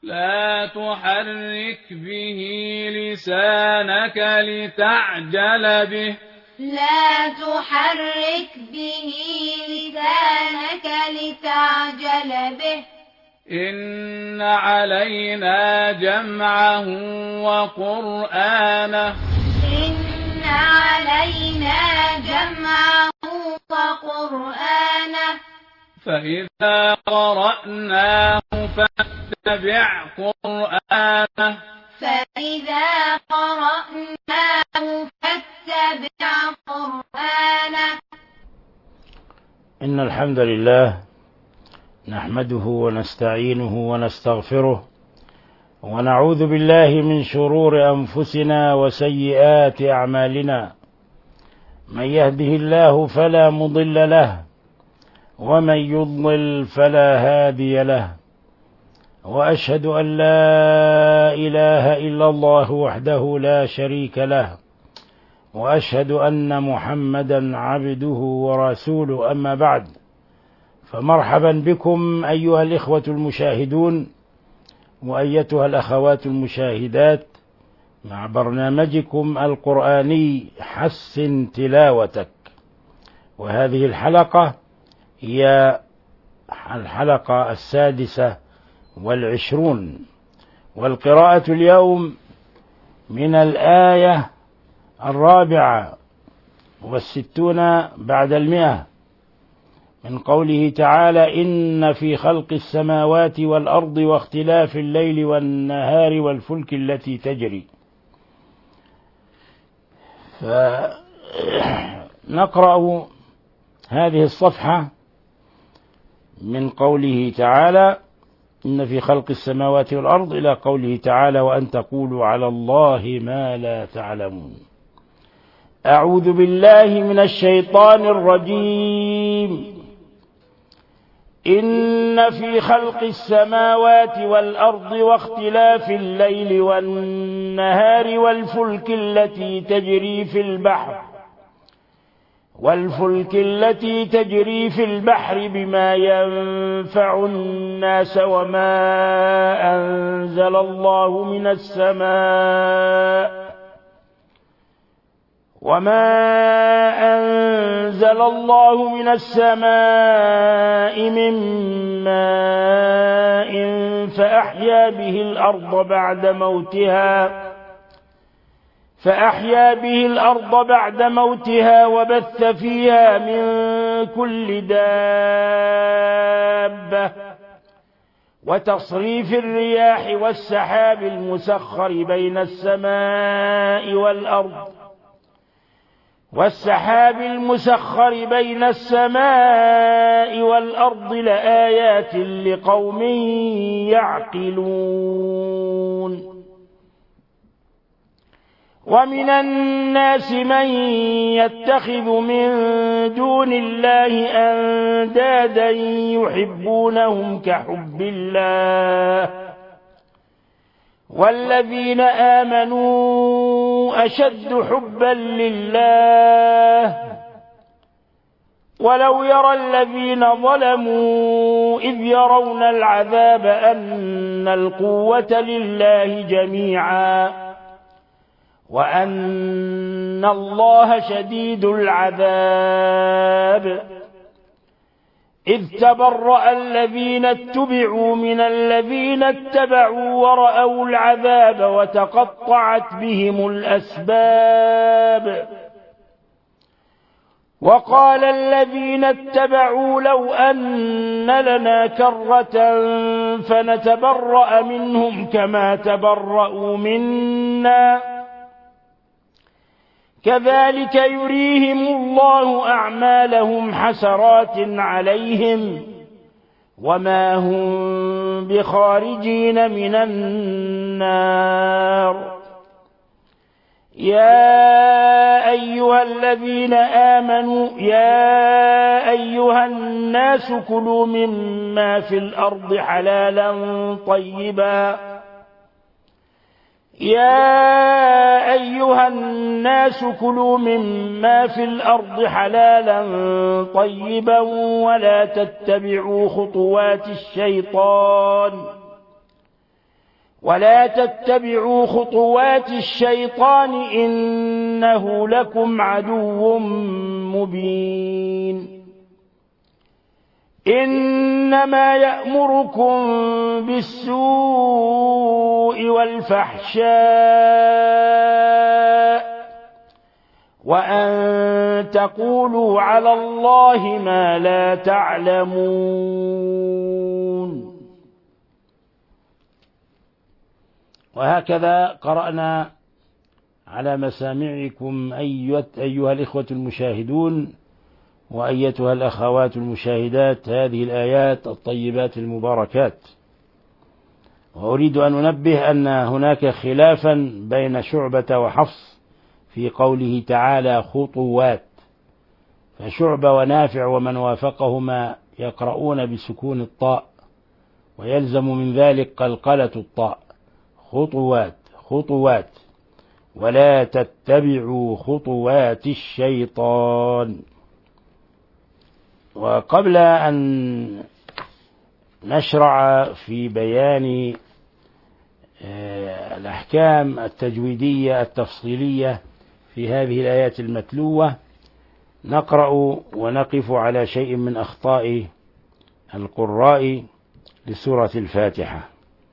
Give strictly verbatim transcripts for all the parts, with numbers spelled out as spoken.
لا تحرك به لسانك لتعجل به لا تحرك به لسانك لتعجل به إن علينا جمعه وقرآنه إن علينا جمعه وقرآنه فإذا قرأناه فاتبع قرآنه فإذا قرأناه فاتبع قرآنه إن الحمد لله نحمده ونستعينه ونستغفره ونعوذ بالله من شرور أنفسنا وسيئات أعمالنا. من يهده الله فلا مضل له ومن يضلل فلا هادي له، وأشهد أن لا إله إلا الله وحده لا شريك له، وأشهد أن محمدا عبده ورسوله. أما بعد، فمرحبا بكم أيها الإخوة المشاهدون وأيتها الأخوات المشاهدات مع برنامجكم القرآني حسن تلاوتك. وهذه الحلقة هي الحلقة السادسة والعشرون، والقراءة اليوم من الآية الرابعة والستون بعد المئة من قوله تعالى: إن في خلق السماوات والأرض واختلاف الليل والنهار والفلك التي تجري. فنقرأ هذه الصفحة من قوله تعالى: إن في خلق السماوات والأرض إلى قوله تعالى: وأن تقولوا على الله ما لا تعلمون. أعوذ بالله من الشيطان الرجيم. إن في خلق السماوات والأرض واختلاف الليل والنهار والفلك التي تجري في البحر والفلك التي تجري في البحر بما ينفع الناس وما أنزل الله من السماء وما أنزل الله من السماء من ماء فأحيا به الأرض بعد موتها فأحيا به الأرض بعد موتها وبث فيها من كل دابة وتصريف الرياح والسحاب المسخر بين السماء والأرض والسحاب المسخر بين السماء والأرض لآيات لقوم يعقلون. ومن الناس من يتخذ من دون الله أندادا يحبونهم كحب الله والذين آمنوا أشد حبا لله ولو يرى الذين ظلموا إذ يرون العذاب أن القوة لله جميعا وأن الله شديد العذاب. إذ تبرأ الذين اتبعوا من الذين اتبعوا ورأوا العذاب وتقطعت بهم الأسباب. وقال الذين اتبعوا لو أن لنا كرة فنتبرأ منهم كما تبرأوا منا كذلك يريهم الله أعمالهم حسرات عليهم وما هم بخارجين من النار. يا أيها الذين آمنوا يا أيها الناس كلوا مما في الأرض حلالا طيبا يا أيها الناس كلوا مما في الأرض حلالا طيبا ولا تتبعوا خطوات الشيطان ولا تتبعوا خطوات الشيطان إنه لكم عدو مبين إنما يأمركم بالسوء والفحشاء وأن تقولوا على الله ما لا تعلمون. وهكذا قرأنا على مسامعكم أيها الإخوة المشاهدون وأيتها الأخوات المشاهدات هذه الآيات الطيبات المباركات. وأريد أن أنبه أن هناك خلافا بين شعبة وحفص في قوله تعالى خطوات، فشعبة ونافع ومن وافقهما يقرؤون بسكون الطاء ويلزم من ذلك قلقلة الطاء، خطوات خطوات، ولا تتبعوا خطوات الشيطان. وقبل أن نشرع في بيان الأحكام التجويدية التفصيلية في هذه الآيات المتلوة، نقرأ ونقف على شيء من أخطاء القراء لسورة الفاتحة.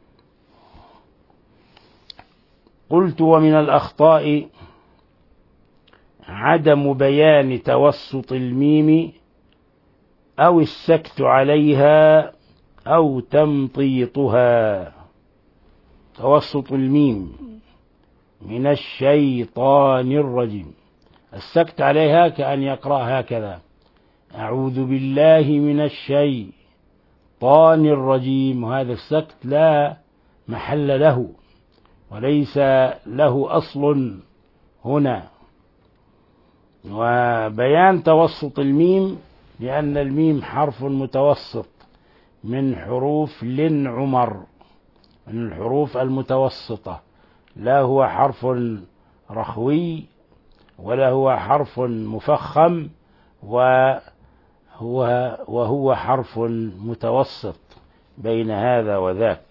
قلت: ومن الأخطاء عدم بيان توسط الميم أو السكت عليها أو تمطيطها. توسط الميم من الشيطان الرجيم، السكت عليها كأن يقرأ هكذا: أعوذ بالله من الشيطان الرجيم، وهذا السكت لا محل له وليس له أصل هنا. وبيان توسط الميم لأن الميم حرف متوسط من حروف لن عمر، من الحروف المتوسطة، لا هو حرف رخوي ولا هو حرف مفخم، وهو وهو حرف متوسط بين هذا وذاك.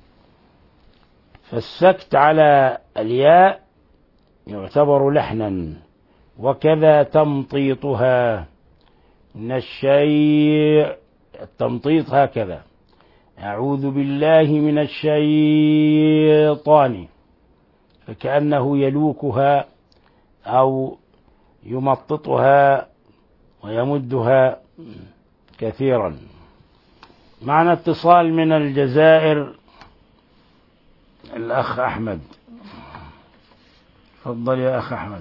فالسكت على الياء يعتبر لحنا، وكذا تمطيطها من الشيء، التمطيط هكذا: أعوذ بالله من الشيطان، فكأنه يلوكها أو يمططها ويمدها كثيرا. معنا اتصال من الجزائر، الأخ أحمد. تفضل يا أخ أحمد.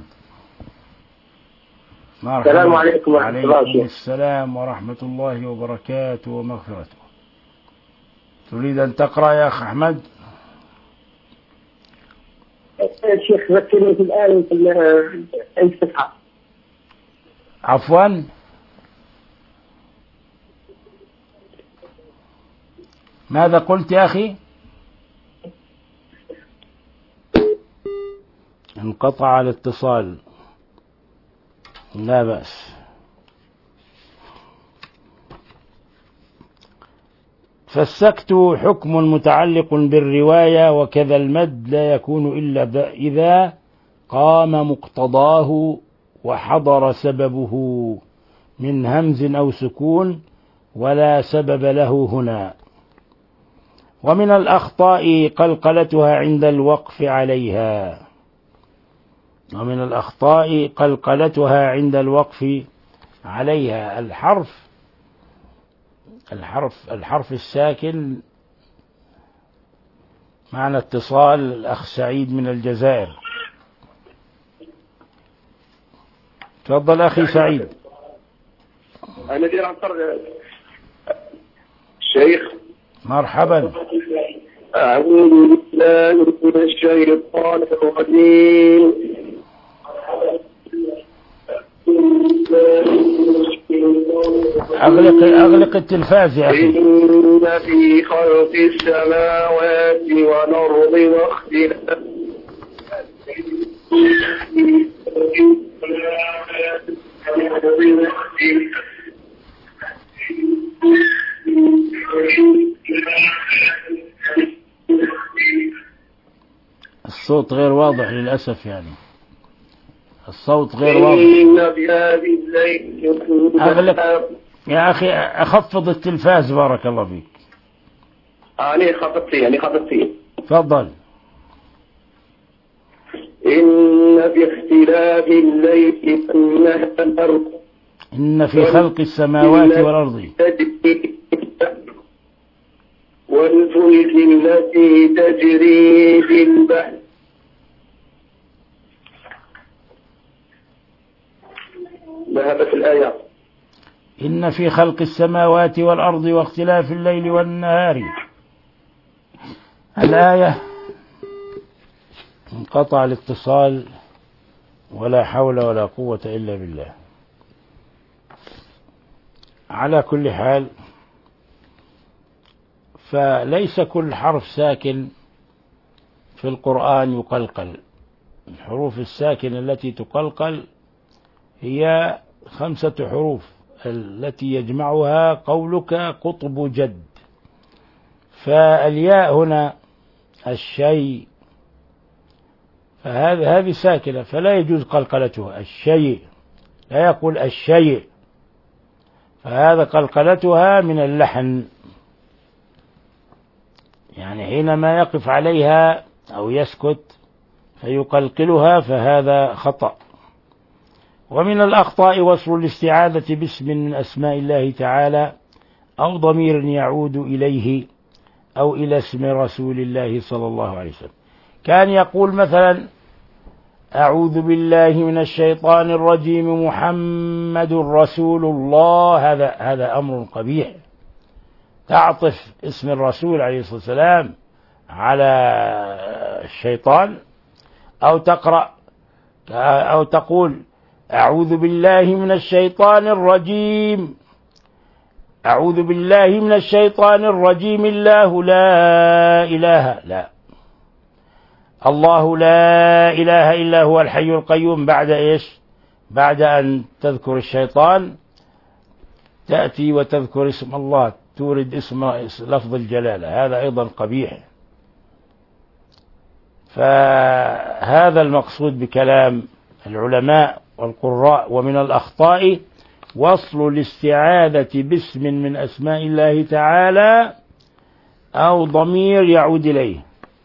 مرحبا. السلام عليكم ورحمة الله وبركاته. وعليكم السلام ورحمة الله وبركاته ومغفرته. تريد أن تقرأ يا أخ أحمد؟ الشيخ ذكرني في الآية في الصفحة. عفوا، ماذا قلت يا أخي؟ انقطع الاتصال، لا بأس. فالسكت حكم متعلق بالرواية، وكذا المد لا يكون إلا إذا قام مقتضاه وحضر سببه من همز أو سكون، ولا سبب له هنا. ومن الأخطاء قلقلتها عند الوقف عليها، ومن الأخطاء قلقلتها عند الوقف عليها. الحرف الحرف الحرف الساكن. معنا اتصال الأخ سعيد من الجزائر. تفضل أخي سعيد. أنا دير عن طرق الشيخ. مرحبا. أعوذ بالله من الشيطان الرجيم. أغلق أغلق التلفاز يا أخي. إن في خلق السماوات والأرض واختلاف الصوت غير واضح للأسف، يعني الصوت غير واضح. إن في هذه الليل أغلق يا أخي، أخفض التلفاز بارك الله فيك. أنا خفضت فيه أنا خفضت فيه تفضل. إن في اختلاف الليل والنهار إن في خلق السماوات والأرض والفلك التي تجري في البحر ذهبت الآية. إن في خلق السماوات والأرض واختلاف الليل والنهار. الآية انقطع الاتصال، ولا حول ولا قوة إلا بالله. على كل حال، فليس كل حرف ساكن في القرآن يقلقل. الحروف الساكنة التي تقلقل هي خمسة حروف التي يجمعها قولك قطب جد. فالياء هنا الشيء، فهذه هذه ساكنة فلا يجوز قلقلتها. الشيء لا يقول الشيء، فهذا قلقلتها من اللحن، يعني حينما يقف عليها أو يسكت فيقلقلها، فهذا خطأ. ومن الأخطاء وصل الاستعاذة باسم من أسماء الله تعالى أو ضمير يعود إليه أو إلى اسم رسول الله صلى الله عليه وسلم. كان يقول مثلا أعوذ بالله من الشيطان الرجيم محمد رسول الله، هذا هذا أمر قبيح. تعطف اسم الرسول عليه الصلاة والسلام على الشيطان، أو تقرأ أو تقول أعوذ بالله من الشيطان الرجيم، أعوذ بالله من الشيطان الرجيم الله لا إله لا الله لا إله إلا هو الحي القيوم. بعد إيش؟ بعد أن تذكر الشيطان تأتي وتذكر اسم الله، تورد اسم لفظ الجلالة، هذا أيضا قبيح. فهذا المقصود بكلام العلماء والقراء. ومن الأخطاء وصل الاستعاذة باسم من أسماء الله تعالى أو ضمير يعود إليه.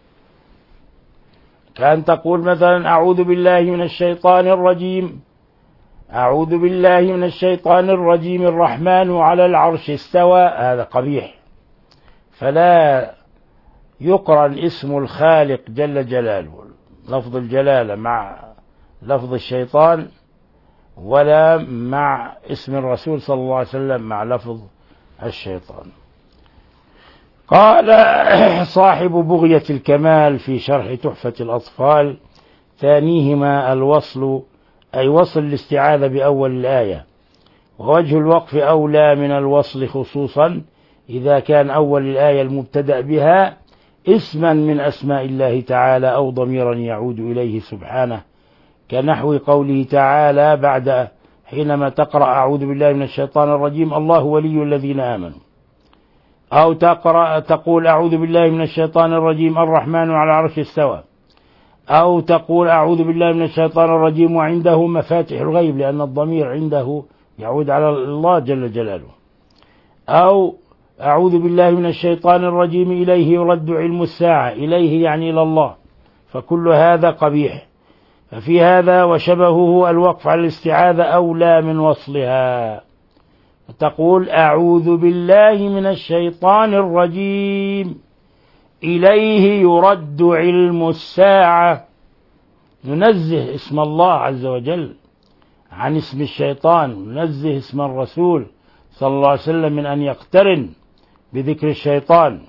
كأن تقول مثلا أعوذ بالله من الشيطان الرجيم، أعوذ بالله من الشيطان الرجيم الرحمن على العرش استوى، هذا قبيح. فلا يقرن اسم الخالق جل جلاله لفظ الجلالة مع لفظ الشيطان، ولا مع اسم الرسول صلى الله عليه وسلم مع لفظ الشيطان. قال صاحب بغية الكمال في شرح تحفة الأطفال: ثانيهما الوصل، أي وصل الاستعاذة بأول الآية، ووجه الوقف أولى من الوصل، خصوصا إذا كان أول الآية المبتدأ بها اسما من أسماء الله تعالى أو ضميرا يعود إليه سبحانه، كنحو قوله تعالى بعد حينما تقرأ أعوذ بالله من الشيطان الرجيم الله ولي الذين آمنوا، أو تقرأ تقول أعوذ بالله من الشيطان الرجيم الرحمن على العرش استوى، أو تقول أعوذ بالله من الشيطان الرجيم وعنده مفاتح الغيب، لأن الضمير عنده يعود على الله جل جلاله، أو أعوذ بالله من الشيطان الرجيم إليه يرد علم الساعة، إليه يعني إلى الله. فكل هذا قبيح. ففي هذا وشبهه الوقف على الاستعاذة أولى من وصلها. تقول أعوذ بالله من الشيطان الرجيم إليه يرد علم الساعة، ننزه اسم الله عز وجل عن اسم الشيطان، ننزه اسم الرسول صلى الله عليه وسلم من أن يقترن بذكر الشيطان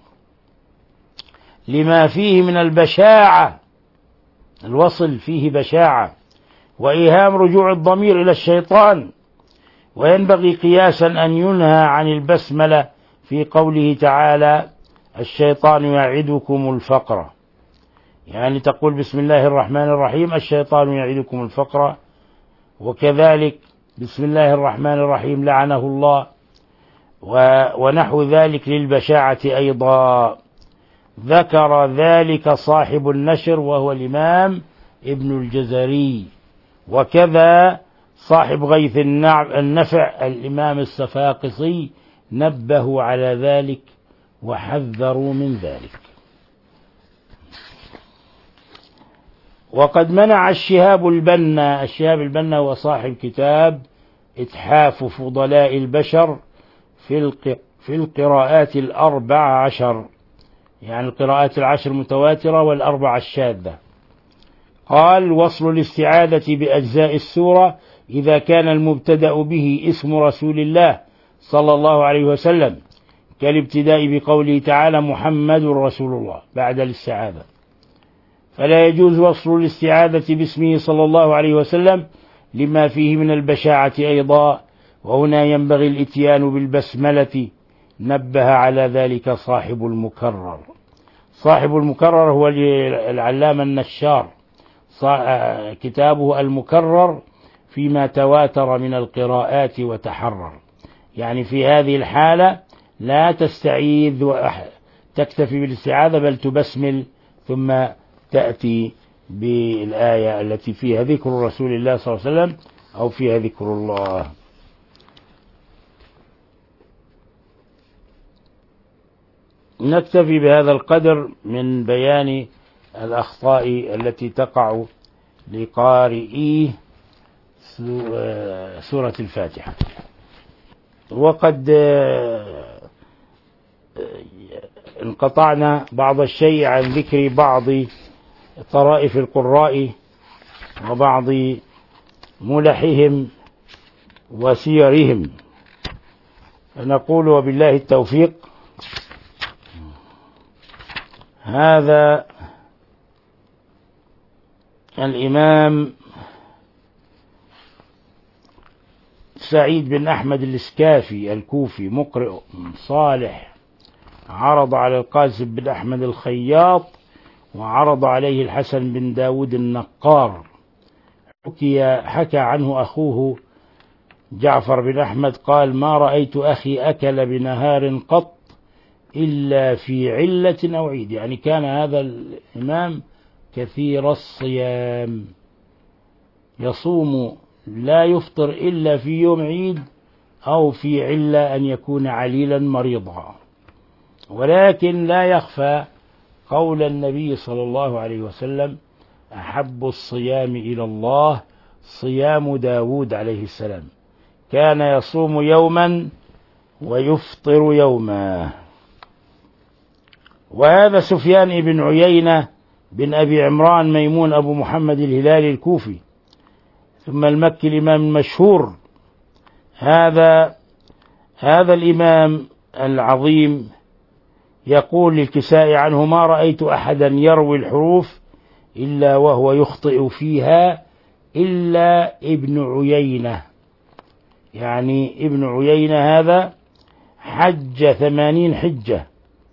لما فيه من البشاعة. الوصل فيه بشاعة وإيهام رجوع الضمير إلى الشيطان. وينبغي قياسا أن ينهى عن البسملة في قوله تعالى الشيطان يعدكم الفقر، يعني تقول بسم الله الرحمن الرحيم الشيطان يعدكم الفقر، وكذلك بسم الله الرحمن الرحيم لعنه الله، ونحو ذلك للبشاعة أيضا. ذكر ذلك صاحب النشر وهو الإمام ابن الجزري، وكذا صاحب غيث النفع الإمام الصفاقسي نبهوا على ذلك وحذروا من ذلك. وقد منع الشهاب البنا، الشهاب البنا هو صاحب كتاب إتحاف فضلاء البشر في في القراءات الأربع عشر، يعني القراءات العشر متواترة والأربع الشاذة. قال: وصل الاستعاذة بأجزاء السورة إذا كان المبتدأ به اسم رسول الله صلى الله عليه وسلم، كالابتداء بقوله تعالى: محمد رسول الله بعد الاستعاذة، فلا يجوز وصل الاستعاذة باسمه صلى الله عليه وسلم لما فيه من البشاعة أيضا، وهنا ينبغي الإتيان بالبسملة، نبه على ذلك صاحب المكرر. صاحب المكرر هو العلامة النشار، كتابه المكرر فيما تواتر من القراءات وتحرر. يعني في هذه الحالة لا تستعيذ وتكتفي بالاستعاذة، بل تبسمل ثم تأتي بالآية التي فيها ذكر رسول الله صلى الله عليه وسلم أو فيها ذكر الله. نكتفي بهذا القدر من بيان الأخطاء التي تقع لقارئي سورة الفاتحة. وقد انقطعنا بعض الشيء عن ذكر بعض طرائف القراء وبعض ملحهم وسيرهم، فنقول وبالله التوفيق. هذا الإمام سعيد بن أحمد الإسكافي الكوفي مقرئ صالح، عرض على القاسم بن أحمد الخياط، وعرض عليه الحسن بن داود النقار. حكي حكى عنه أخوه جعفر بن أحمد قال: ما رأيت أخي أكل بنهار قط إلا في علة أو عيد. يعني كان هذا الإمام كثير الصيام، يصوم لا يفطر إلا في يوم عيد أو في علة أن يكون عليلا مريضا. ولكن لا يخفى قول النبي صلى الله عليه وسلم: أحب الصيام إلى الله صيام داود عليه السلام، كان يصوم يوما ويفطر يوما. وهذا سفيان بن عيينة بن أبي عمران ميمون أبو محمد الهلالي الكوفي ثم المكي الإمام المشهور. هذا هذا الإمام العظيم يقول للكسائي عنه: ما رأيت أحدا يروي الحروف إلا وهو يخطئ فيها إلا ابن عيينة. يعني ابن عيينة هذا حج ثمانين حجة،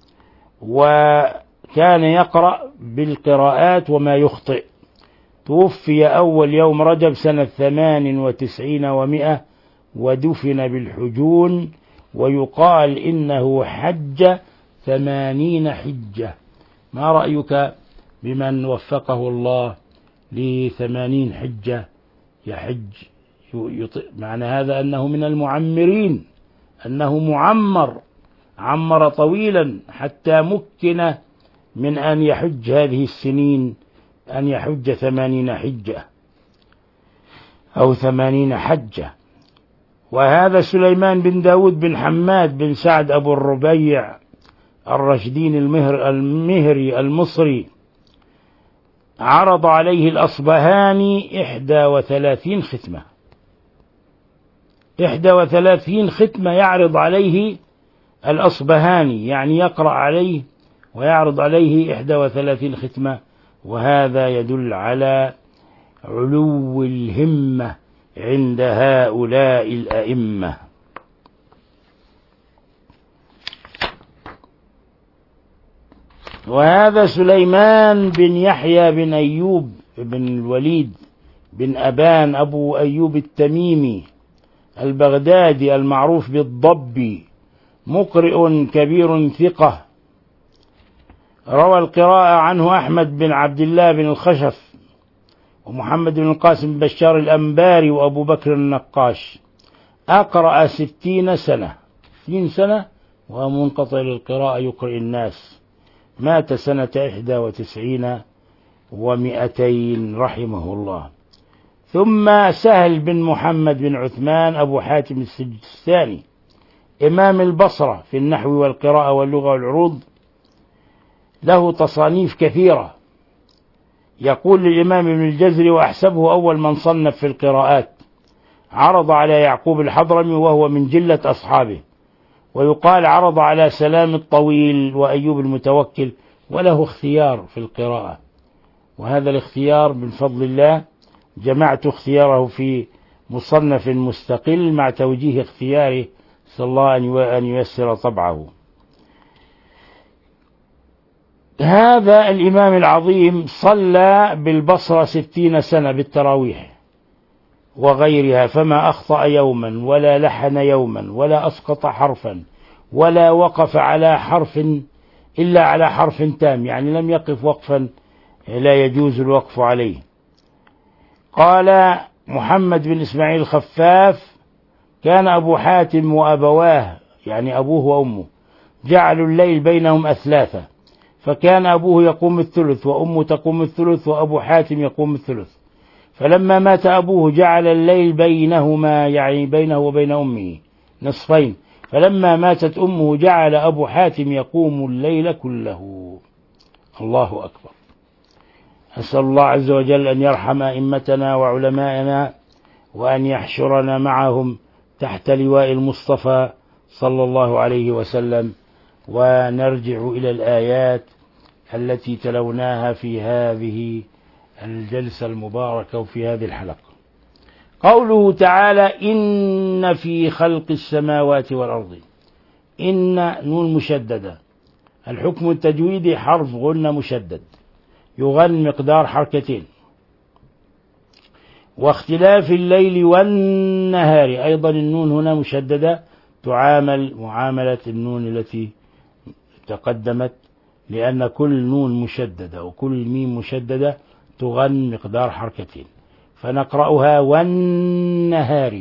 وكان يقرأ بالقراءات وما يخطئ. توفي أول يوم رجب سنة ثمان وتسعين ومئة، ودفن بالحجون، ويقال إنه حج ثمانين حجة. ما رأيك بمن وفقه الله لثمانين حجة يحج؟ معنى هذا أنه من المعمرين، أنه معمر، عمر طويلا حتى مكن من أن يحج هذه السنين، أن يحج ثمانين حجة أو ثمانين حجة. وهذا سليمان بن داود بن حماد بن سعد أبو الربيع الرشدين المهر المهري المصري، عرض عليه الأصبهاني إحدى وثلاثين ختمة، إحدى وثلاثين ختمة يعرض عليه الأصبهاني، يعني يقرأ عليه ويعرض عليه إحدى وثلاثين ختمة. وهذا يدل على علو الهمة عند هؤلاء الأئمة. وهذا سليمان بن يحيى بن أيوب بن الوليد بن أبان أبو أيوب التميمي البغدادي المعروف بالضبي، مقرئ كبير ثقة، روى القراءة عنه أحمد بن عبد الله بن الخشف ومحمد بن القاسم بن بشار الأنباري وأبو بكر النقاش. أقرأ ستين سنة ستين سنة ومنقطع للقراءة يقرئ الناس. مات سنة إحدى وتسعين ومئتين رحمه الله. ثم سهل بن محمد بن عثمان أبو حاتم السجستاني إمام البصرة في النحو والقراءة واللغة والعروض، له تصانيف كثيرة. يقول للإمام ابن الجزري وأحسبه أول من صنف في القراءات، عرض على يعقوب الحضرمي وهو من جلة أصحابه، ويقال عرض على سلام الطويل وأيوب المتوكل، وله اختيار في القراءة، وهذا الاختيار من فضل الله جمعت اختياره في مصنف مستقل مع توجيه اختياره، صلى الله أن ييسر طبعه. هذا الإمام العظيم صلى بالبصرة ستين سنة بالتراويح وغيرها، فما أخطأ يوما ولا لحن يوما ولا أسقط حرفا ولا وقف على حرف إلا على حرف تام، يعني لم يقف وقفا لا يجوز الوقف عليه. قال محمد بن إسماعيل الخفاف: كان أبو حاتم وأبواه، يعني أبوه وأمه، جعلوا الليل بينهم أثلاثة، فكان أبوه يقوم الثلث وأمه تقوم الثلث وأبو حاتم يقوم الثلث. فلما مات أبوه جعل الليل بينهما، يعني بينه وبين أمه، نصفين. فلما ماتت أمه جعل أبو حاتم يقوم الليل كله. الله أكبر. أسأل الله عز وجل أن يرحم أئمتنا وعلماءنا وأن يحشرنا معهم تحت لواء المصطفى صلى الله عليه وسلم. ونرجع إلى الآيات التي تلوناها في هذه الجلسة المباركة وفي هذه الحلقة. قوله تعالى: إن في خلق السماوات والأرض. إن نون مشددة، الحكم التجويدي حرف غنة مشدد يغن مقدار حركتين. واختلاف الليل والنهار، أيضا النون هنا مشددة، تعامل معاملة النون التي تقدمت، لأن كل نون مشددة وكل ميم مشددة تغن مقدار حركتين، فنقرأها: والنهار.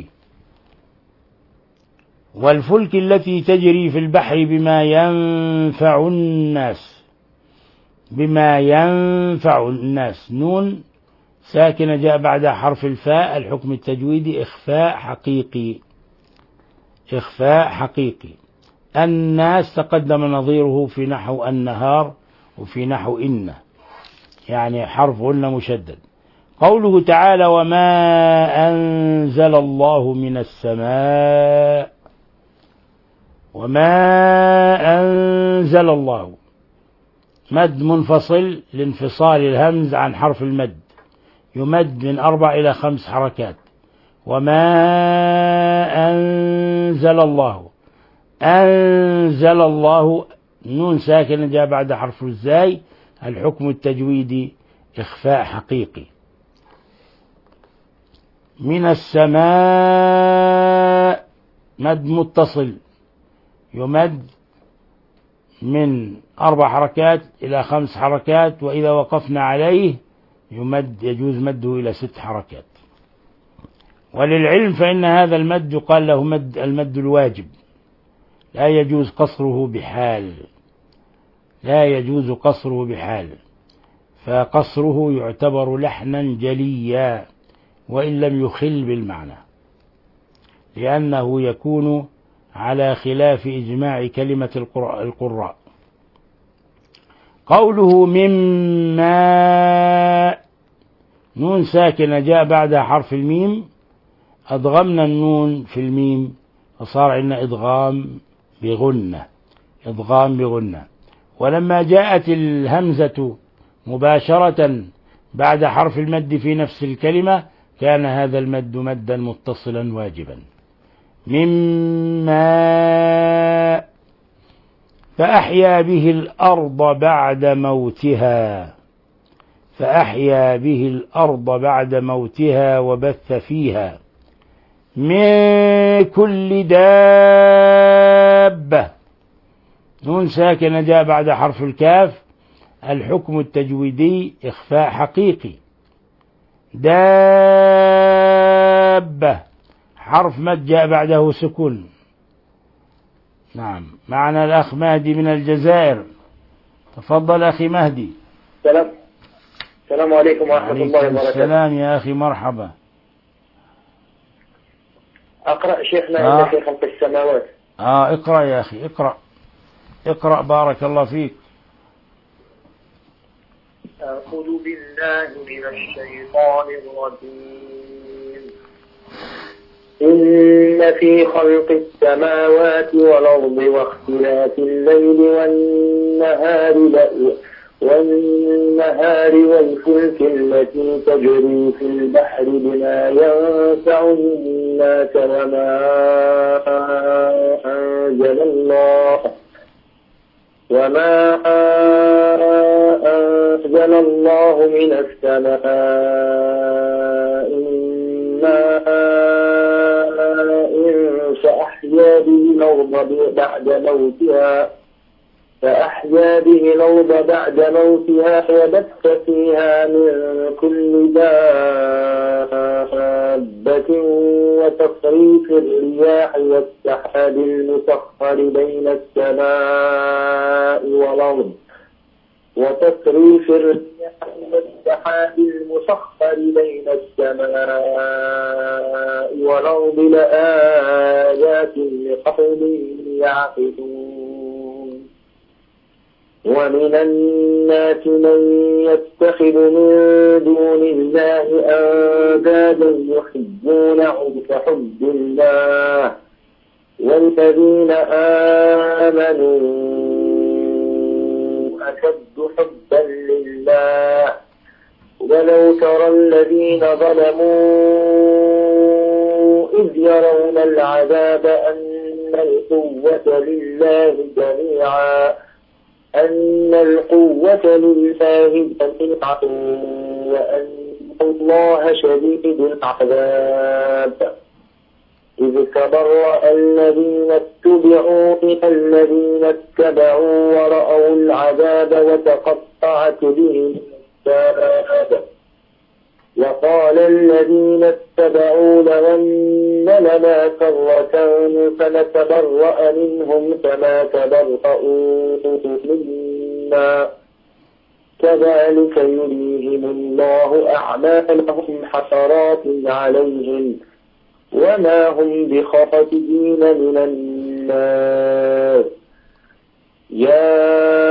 والفلك التي تجري في البحر بما ينفع الناس. بما ينفع الناس، نون ساكنة جاء بعد حرف الفاء، الحكم التجويدي إخفاء حقيقي. إخفاء حقيقي. الناس تقدم نظيره في نحو النهار وفي نحو إن، يعني حرف غنة مشدد. قوله تعالى: وما أنزل الله من السماء. وما أنزل الله، مد منفصل لانفصال الهمز عن حرف المد، يمد من أربع إلى خمس حركات. وما أنزل الله. أنزل الله، نون ساكنة جاء بعد حرف الزاي، الحكم التجويدي إخفاء حقيقي. من السماء، مد متصل يمد من أربع حركات إلى خمس حركات، وإذا وقفنا عليه يمد يجوز مده إلى ست حركات. وللعلم فإن هذا المد يقال له مد المد الواجب، لا يجوز قصره بحال، لا يجوز قصره بحال، فقصره يعتبر لحنا جليا وإن لم يخل بالمعنى، لأنه يكون على خلاف إجماع كلمة القراء. قوله مما، نون ساكنة جاء بعدها حرف الميم، أدغمنا النون في الميم فصار عندنا إدغام بغنة، إدغام بغنة. ولما جاءت الهمزة مباشرة بعد حرف المد في نفس الكلمة كان هذا المد مدا متصلا واجبا. مما، فأحيا به الأرض بعد موتها. فأحيا به الأرض بعد موتها وبث فيها من كل دابة، نون ساكنة جاء بعد حرف الكاف، الحكم التجويدي إخفاء حقيقي. دابة حرف مد جاء بعده سكون. نعم. معنا الأخ مهدي من الجزائر. تفضل أخي مهدي. السلام السلام عليكم ورحمة الله وبركاته. السلام يا أخي، مرحبا. أقرأ شيخنا آه. إن في خلق السماوات. آه اقرأ يا أخي، اقرأ اقرأ بارك الله فيك. أعوذ بالله من الشيطان الرجيم. إن في خلق السماوات والأرض واختلاف الليل والنهار والنهار والفلك التي تجري في البحر بما ينفع الناس وما أنزل الله وما أنزل الله من السماء من ماء فأحيا به الأرض بعد موتها فأحيا به الأرض بعد موتها وبث فيها من كل دابة وتصريف الرياح والسحاب المسخر بين السماء والأرض وتصريف الرياح والسحاب المسخر بين السماء والأرض لآيات لقوم يعقلون. ومن الناس من يتخذ من دون الله أندادا يحبونهم كحب الله والذين آمنوا أشد حبا لله ولو ترى الذين ظلموا إذ يرون العذاب أن القوة لله جميعا أن القوة لله جميعا وأن الله شديد العذاب. إذ تبرأ الذين اتبعوا من الذين اتبعوا ورأوا العذاب وتقطعت بهم الأسباب. وقال الذين اتبعوا لو أن لنا كرة فنتبرأ منهم كما تبرأوا منا كذلك يريهم الله أعمالهم حسرات عليهم وما هم بخارجين من النار. يا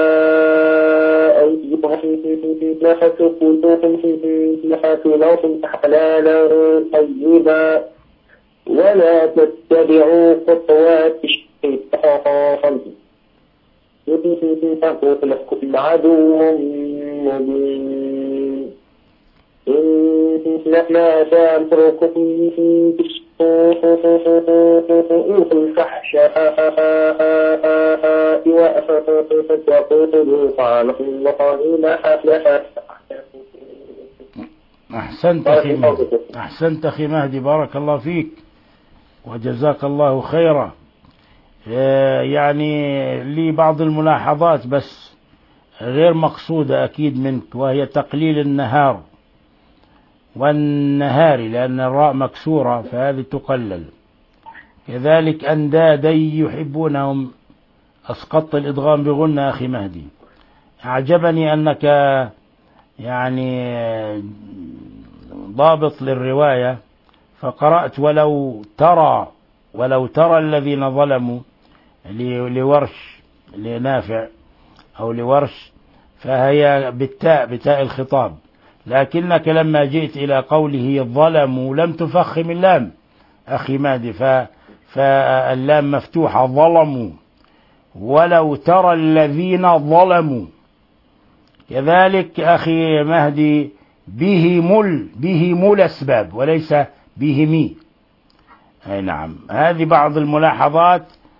أيها الناس كلوا مما في الأرض حلالا طيبا ولا تتبعوا خطوات الشيطان إنه لكم عدو مبين. إنما تأمركم بالسوء والفحشاء وأن تقولوا على الله ما لا أحسنت أخي مهدي. أحسنت أخي مهدي، بارك الله فيك وجزاك الله خيرا. يعني لي بعض الملاحظات بس غير مقصودة أكيد منك، وهي تقليل النهار والنهار لأن الراء مكسورة فهذه تقلل. كذلك أندادا يحبونهم، أسقطت الإدغام بغنى أخي مهدي. أعجبني أنك يعني ضابط للرواية، فقرأت ولو ترى ولو ترى الذين ظلموا لورش لنافع أو لورش، فهي بالتاء بتاء الخطاب، لكنك لما جئت إلى قوله ظلموا لم تفخم اللام أخي مهدي، فاللام مفتوحة ظلموا. ولو ترى الذين ظلموا كذلك أخي مهدي بهم ال بهم الأسباب وليس بهمي. أي نعم، هذه بعض الملاحظات.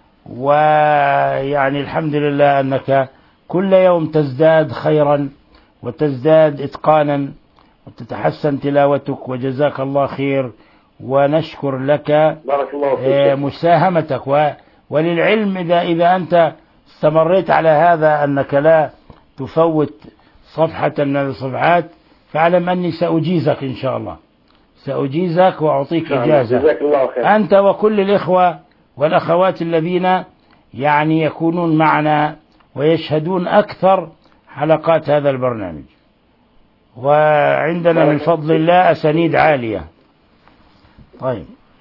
ويعني الحمد لله أنك كل يوم تزداد خيرا وتزداد إتقانا وتتحسن تلاوتك، وجزاك الله خير ونشكر لك بارك الله فيك. مساهمتك. وللعلم إذا إذا أنت استمريت على هذا أنك لا تفوت صفحة من الصفحات فاعلم أني سأجيزك إن شاء الله، سأجيزك وأعطيك إجازة جزاك الله خير. أنت وكل الإخوة والأخوات الذين يعني يكونون معنا ويشهدون أكثر حلقات هذا البرنامج. وعندنا من فضل الله أسانيد عالية. طيب،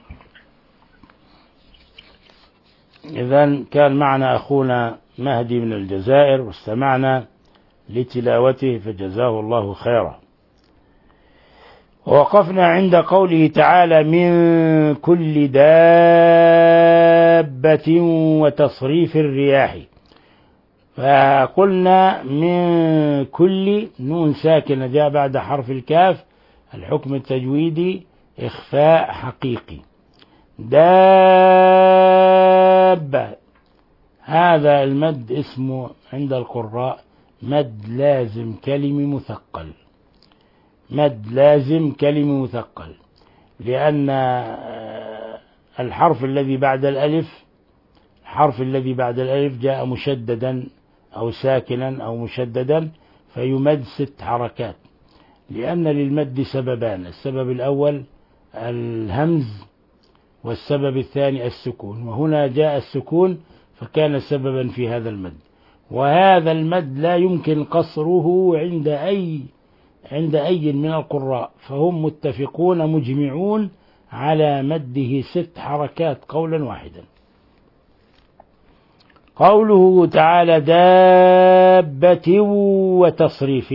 إذن كان معنا أخونا مهدي من الجزائر واستمعنا لتلاوته فجزاه الله خيرا. ووقفنا عند قوله تعالى من كل دابة وتصريف الرياح، فقلنا من كل نون ساكنة جاء بعد حرف الكاف، الحكم التجويدي إخفاء حقيقي. دابة هذا المد اسمه عند القراء مد لازم كلمي مثقل، مد لازم كلمي مثقل، لأن الحرف الذي بعد الألف الحرف الذي بعد الألف جاء مشددا أو ساكنا أو مشددا فيمد ست حركات، لأن للمد سببان، السبب الأول الهمز والسبب الثاني السكون، وهنا جاء السكون فكان سببا في هذا المد. وهذا المد لا يمكن قصره عند أي عند أي من القراء، فهم متفقون مجمعون على مده ست حركات قولا واحدا. قوله تعالى دابة وتصريف،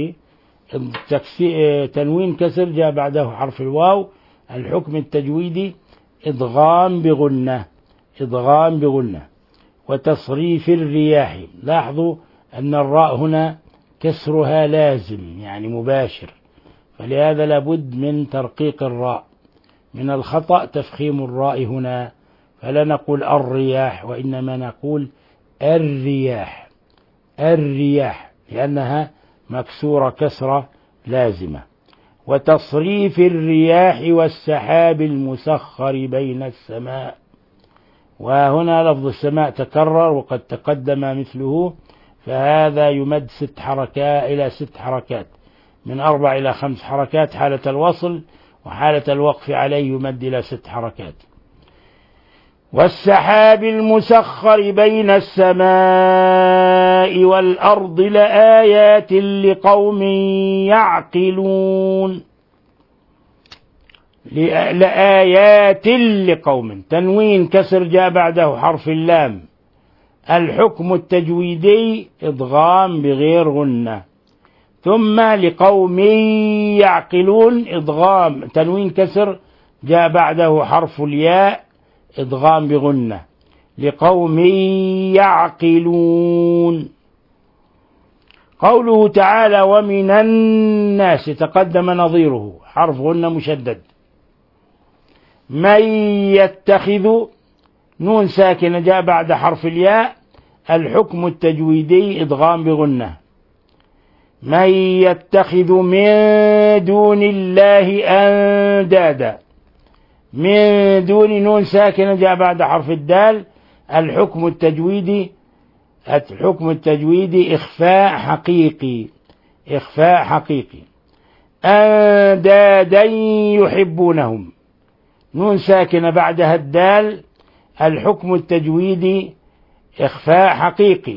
تنوين كسر جاء بعده حرف الواو، الحكم التجويدي إدغام بغنة، إدغام بغنة. وتصريف الرياح، لاحظوا أن الراء هنا كسرها لازم يعني مباشر، فلهذا لابد من ترقيق الراء. من الخطأ تفخيم الراء هنا، فلا نقول الرياح وإنما نقول الرياح، الرياح، لأنها مكسورة كسرة لازمة. وتصريف الرياح والسحاب المسخر بين السماء، وهنا لفظ السماء تكرر وقد تقدم مثله، فهذا يمد ست حركات إلى ست حركات، من أربع إلى خمس حركات حالة الوصل، وحالة الوقف عليه يمد إلى ست حركات. والسحاب المسخر بين السماء والأرض لآيات لقوم يعقلون، لآيات لقوم، تنوين كسر جاء بعده حرف اللام، الحكم التجويدي إدغام بغير غنة. ثم لقوم يعقلون إدغام، تنوين كسر جاء بعده حرف الياء إدغام بغنة، لقوم يعقلون. قوله تعالى ومن الناس تقدم نظيره حرف غنة مشدد. من يتخذ نون ساكنة جاء بعد حرف الياء، الحكم التجويدي إدغام بغنة. من يتخذ من دون الله أندادا، من دون نون ساكنة جاء بعد حرف الدال، الحكم التجويدي الحكم التجويدي إخفاء حقيقي، إخفاء حقيقي. أندادا يحبونهم، نون ساكنة بعدها الدال، الحكم التجويدي إخفاء حقيقي.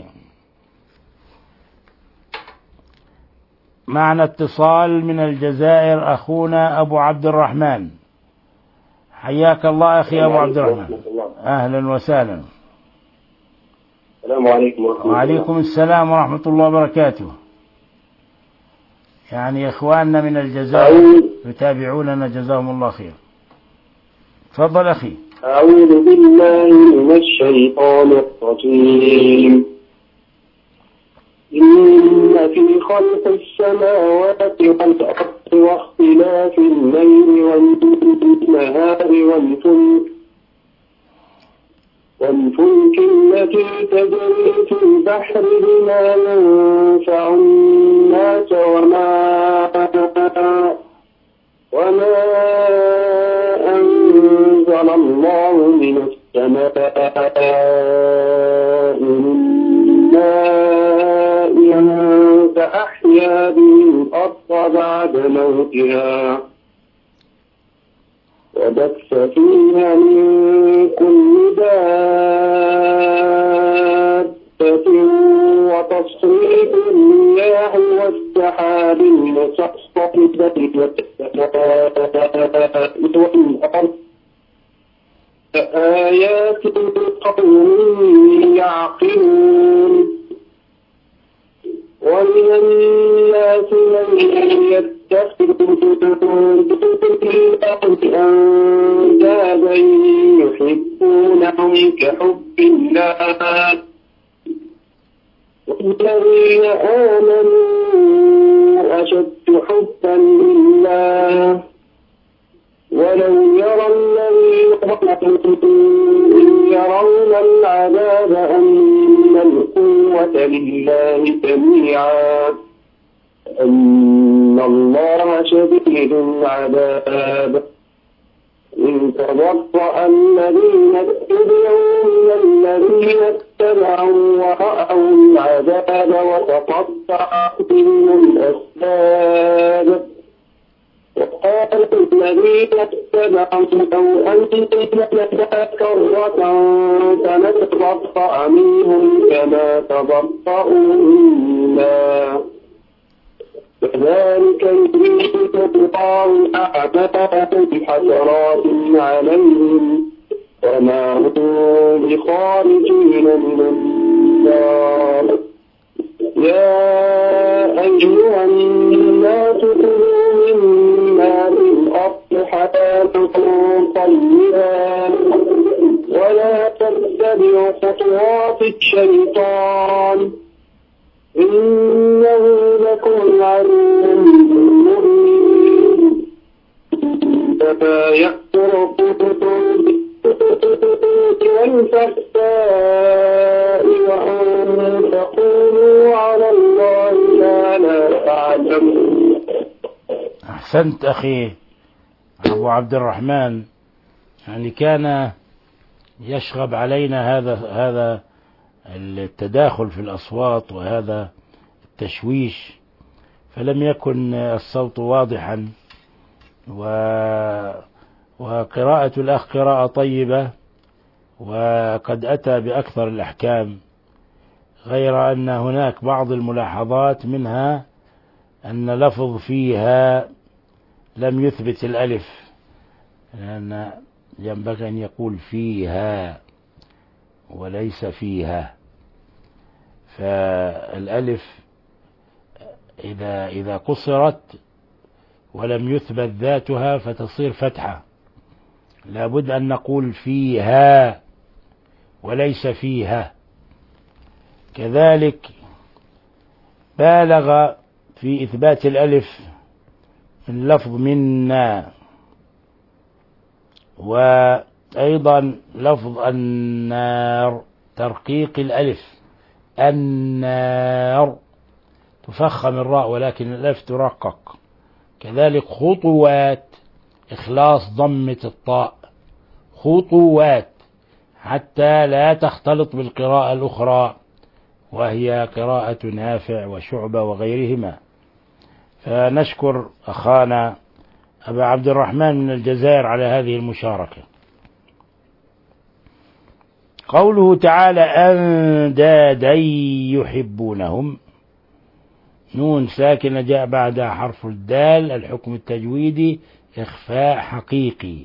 معنا اتصال من الجزائر، أخونا أبو عبد الرحمن، حياك الله أخي أبو عبد الرحمن، أهلا وسهلا. السلام عليكم ورحمة الله. وعليكم السلام ورحمة الله وبركاته. يعني إخواننا من الجزائر يتابعوننا جزاهم الله خير. تفضل أخي. أعوذ بالله من الشيطان الرجيم. إن في خلق السماوات والأرض واختلاف الليل والنهار والفلك والفلك التي تجري في البحر بما ينفع الناس وما وما أنزل الله من السماء من ماء أحيا به الأرض بعد موتها وبث فيها من كل دابة وتصريف المياه والسحاب المسخر والأرض آيات لقوم يعقلون ومن الناس من يتخذ أندادا يحبونهم كحب الله والذين آمنوا أشد حبا لله ولو يرى الذين يرون العذاب أن القوة لله جميعا أن الله شديد العذاب إن تبرأ الذين اتبعوا من الذين اتبعوا ورأوا العذاب وتقطعت بهم الأسباب وقال الذين اتبعوا لو أن لنا كرة فنتبرأ منهم كما تبرأوا منا كذلك يريد الله أعمالهم حسرات عليهم وما هم بخارجين من النار يا أيها الناس كلوا مما في الأرض حلالا طيبا ولا تتبعوا خطوات الشيطان إنه لكم عدو مبين فما يأمركم والفحشاء وأن تقولوا على الله ما لا تعلمون. أحسنت أخي أبو عبد الرحمن، يعني كان يشغب علينا هذا هذا التداخل في الأصوات وهذا التشويش، فلم يكن الصوت واضحا، وقراءة الأخ قراءة طيبة وقد أتى بأكثر الأحكام، غير أن هناك بعض الملاحظات منها أن لفظ فيها لم يثبت الألف، لأن ينبغي أن يقول فيها وليس فيها، فالألف إذا إذا قصرت ولم يثبت ذاتها فتصير فتحة، لابد أن نقول فيها وليس فيها. كذلك بالغ في إثبات الألف من لفظ منا، وأيضا لفظ النار ترقيق الألف، النار تفخم الراء ولكن الألف ترقق. كذلك خطوات إخلاص ضمة الطاء، خطوات، حتى لا تختلط بالقراءة الأخرى وهي قراءة نافع وشعبة وغيرهما. فنشكر أخانا أبا عبد الرحمن من الجزائر على هذه المشاركة. قوله تعالى أندادا يحبونهم، نون ساكنة جاء بعدها حرف الدال، الحكم التجويدي إخفاء حقيقي.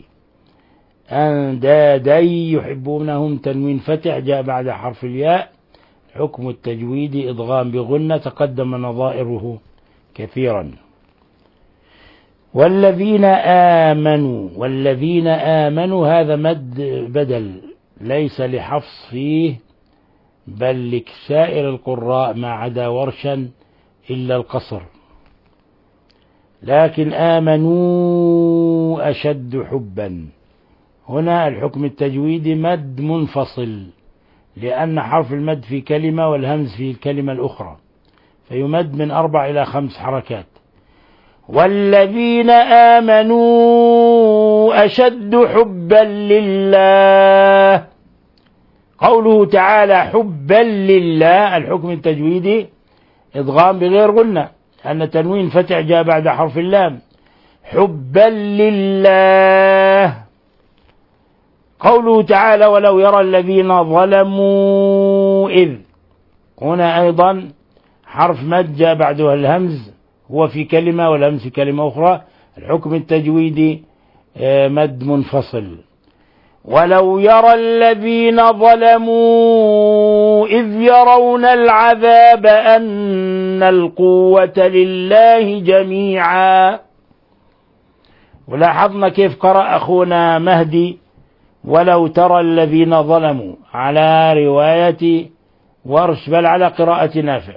أندادا يحبونهم تنوين فتح جاء بعد حرف الياء، حكم التجويدي إضغام بغنة تقدم نظائره كثيرا. والذين آمنوا، والذين آمنوا هذا مد بدل ليس لحفص فيه بل لسائر القراء ما عدا ورشا إلا القصر، لكن آمنوا أشد حبا. هنا الحكم التجويدي مد منفصل، لأن حرف المد في كلمة والهمز في الكلمة الأخرى، فيمد من أربع إلى خمس حركات. والذين آمنوا أشد حبا لله. قوله تعالى حبا لله الحكم التجويدي إدغام بغير غنة، أن تنوين فتح جاء بعد حرف اللام. حبا لله. قوله تعالى ولو يرى الذين ظلموا إذ، هنا أيضا حرف مد جاء بعدها الهمز، هو في كلمة والهمز في كلمة أخرى. الحكم التجويدي مد منفصل. ولو يرى الذين ظلموا إذ يرون العذاب أن القوة لله جميعا. ولاحظنا كيف قرأ أخونا مهدي ولو ترى الذين ظلموا على رواية ورش، بل على قراءة نافع.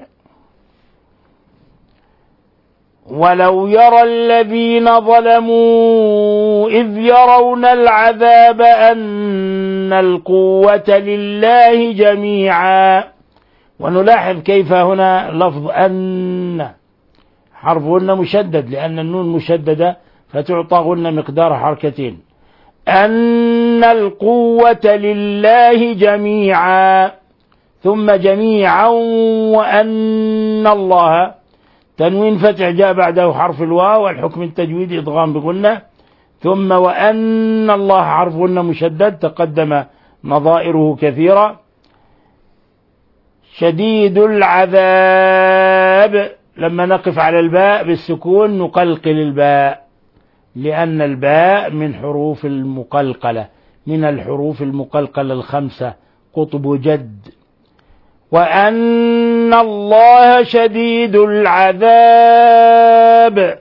ولو يرى الذين ظلموا إذ يرون العذاب أن القوة لله جميعا. ونلاحظ كيف هنا لفظ أن حرف غنة مشدد، لأن النون مشددة فتعطى غنة مقدار حركتين. أن القوة لله جميعا، ثم جميعا وأن الله. تنوين فتح جاء بعده حرف الواو، والحكم التجويدي إضغام بغنة. ثم وأن الله حرف غنة مشدد تقدم نظائره كثيرة. شديد العذاب، لما نقف على الباء بالسكون نقلقل الباء، لأن الباء من حروف المقلقلة، من الحروف المقلقلة الخمسة قطب جد. وأن الله شديد العذاب.